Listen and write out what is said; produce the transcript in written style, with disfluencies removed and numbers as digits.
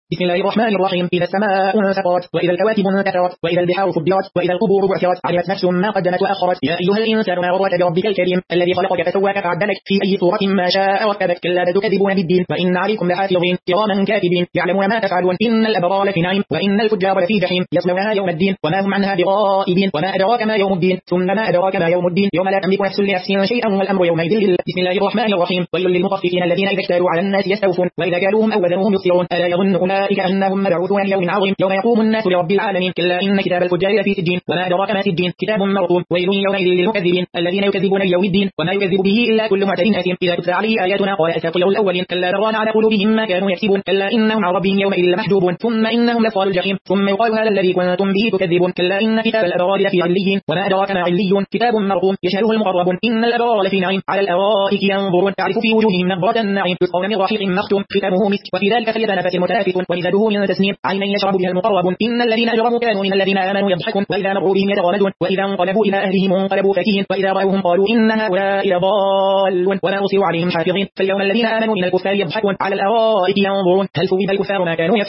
بسم الله الرحمن الرحيم. إذا السماء انشقت وإذا الكواكب انتثرت وإذا البحار فجرت وإذا القبور بعثرت علمت نفس ما قدمت وأخرت. يا أيها الإنسان ما غرك بربك الكريم الذي خلقك فسواك فعدلك في أي صورة ما شاء ركبك. كلا بل تكذبون بالدين وإن عليكم لحافظين كراما كاتبين يعلمون ما تفعلون. إن الأبرار لفي نعيم وإن الفجار لفي جحيم يصلونها يوم الدين وما هم عنها بغائبين. وما أدراك ما يوم الدين ثم ما أدراك ما يوم الدين يوم لا تملك نفس لنفس شيئا والأمر يومئذ لله. بسم الله الرحمن الرحيم. ويل للمطففين الذين إذا اكتالوا على الناس يستوفون وإذا كالوهم أو وزنوهم يخسرون. ألا يظن أولئك أنهم مبعوثون ليوم عظيم يوم يقوم الناس لرب العالمين. كلا إن كتاب الفجار لفي سجين وما أدراك ما سجين كتاب مرقوم. ويل يومئذ للمكذبين الذين يكذبون بيوم الدين وما يكذب به إلا كل معتد أثيم. إذا تتلى عليه آياتنا قال أساطير الأولين. كلا بران على قلوبهم ما كانوا يكسبون. كلا إنهم عن ربهم يومئذ لمحجوبون ثم إنهم لصالوا الجحيم ثم يقال هذا الذي كنتم به تكذبون. كلا إن كتاب الأبرار لفي عليين وما أدراك ما عليون كتاب مرقوم يشهده المقربون. إن الأبرار لفي نعيم على الأرائك ينظرون تعرف في وجوههم نضرة النعيم يسقون من رحيق مختوم ختامه مسك وفي ذلك فليتنافس المتنافسون ومزاجه من تسنيم عينا يشرب بها المقربون. إن الذين أجرموا كانوا من الذين آمنوا يضحكون وإذا مروا بهم يتغامزون وإذا انقلبوا إلى أهلهم انقلبوا فكهين وإذا رأوهم قالوا إن هؤلاء لضالون وما أرسلوا عليهم حافظين. فاليوم الذين آمنوا من الكفار يضحكون على الأرائك ينظرون هل ثوب الكفار ما كانوا